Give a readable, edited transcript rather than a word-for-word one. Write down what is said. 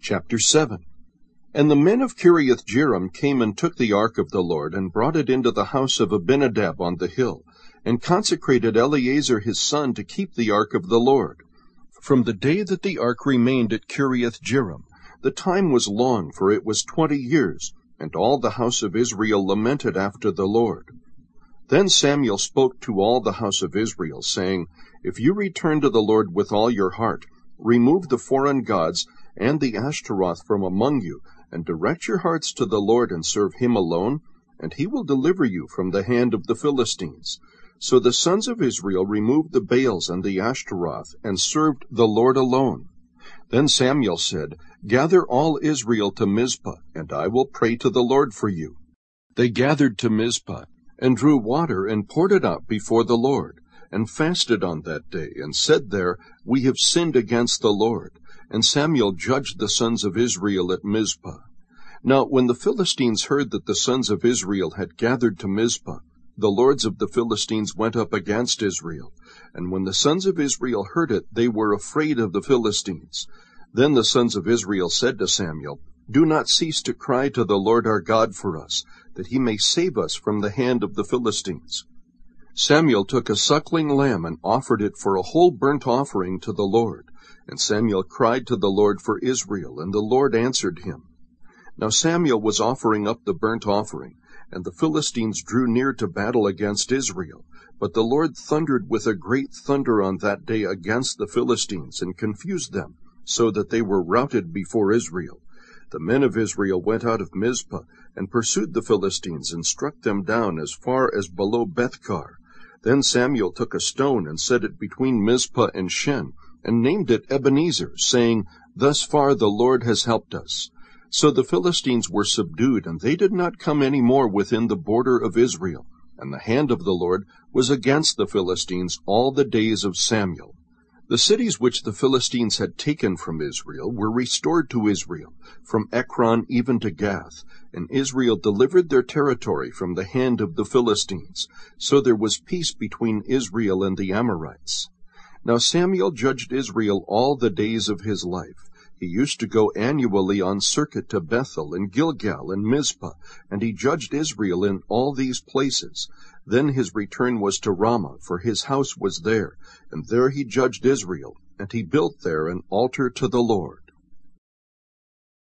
Chapter 7. And the men of Kiriath-jearim came and took the ark of the Lord, and brought it into the house of Abinadab on the hill, and consecrated Eleazar his son to keep the ark of the Lord. From the day that the ark remained at Kiriath-jearim, the time was long, for it was 20 years, and all the house of Israel lamented after the Lord. Then Samuel spoke to all the house of Israel, saying, If you return to the Lord with all your heart, remove the foreign gods and the Ashtaroth from among you, and direct your hearts to the Lord and serve him alone, and he will deliver you from the hand of the Philistines. So the sons of Israel removed the Baals and the Ashtaroth, and served the Lord alone. Then Samuel said, Gather all Israel to Mizpah, and I will pray to the Lord for you. They gathered to Mizpah, and drew water, and poured it out before the Lord, and fasted on that day, and said there, We have sinned against the Lord. And Samuel judged the sons of Israel at Mizpah. Now when the Philistines heard that the sons of Israel had gathered to Mizpah, the lords of the Philistines went up against Israel. And when the sons of Israel heard it, they were afraid of the Philistines. Then the sons of Israel said to Samuel, Do not cease to cry to the Lord our God for us, that he may save us from the hand of the Philistines. Samuel took a suckling lamb and offered it for a whole burnt offering to the Lord. And Samuel cried to the Lord for Israel, and the Lord answered him. Now Samuel was offering up the burnt offering, and the Philistines drew near to battle against Israel. But the Lord thundered with a great thunder on that day against the Philistines, and confused them, so that they were routed before Israel. The men of Israel went out of Mizpah, and pursued the Philistines, and struck them down as far as below Bethkar. Then Samuel took a stone, and set it between Mizpah and Shen, and named it Ebenezer, saying, Thus far the Lord has helped us. So the Philistines were subdued, and they did not come any more within the border of Israel. And the hand of the Lord was against the Philistines all the days of Samuel. The cities which the Philistines had taken from Israel were restored to Israel, from Ekron even to Gath, and Israel delivered their territory from the hand of the Philistines. So there was peace between Israel and the Amorites. Now Samuel judged Israel all the days of his life. He used to go annually on circuit to Bethel and Gilgal and Mizpah, and he judged Israel in all these places. Then his return was to Ramah, for his house was there, and there he judged Israel, and he built there an altar to the Lord.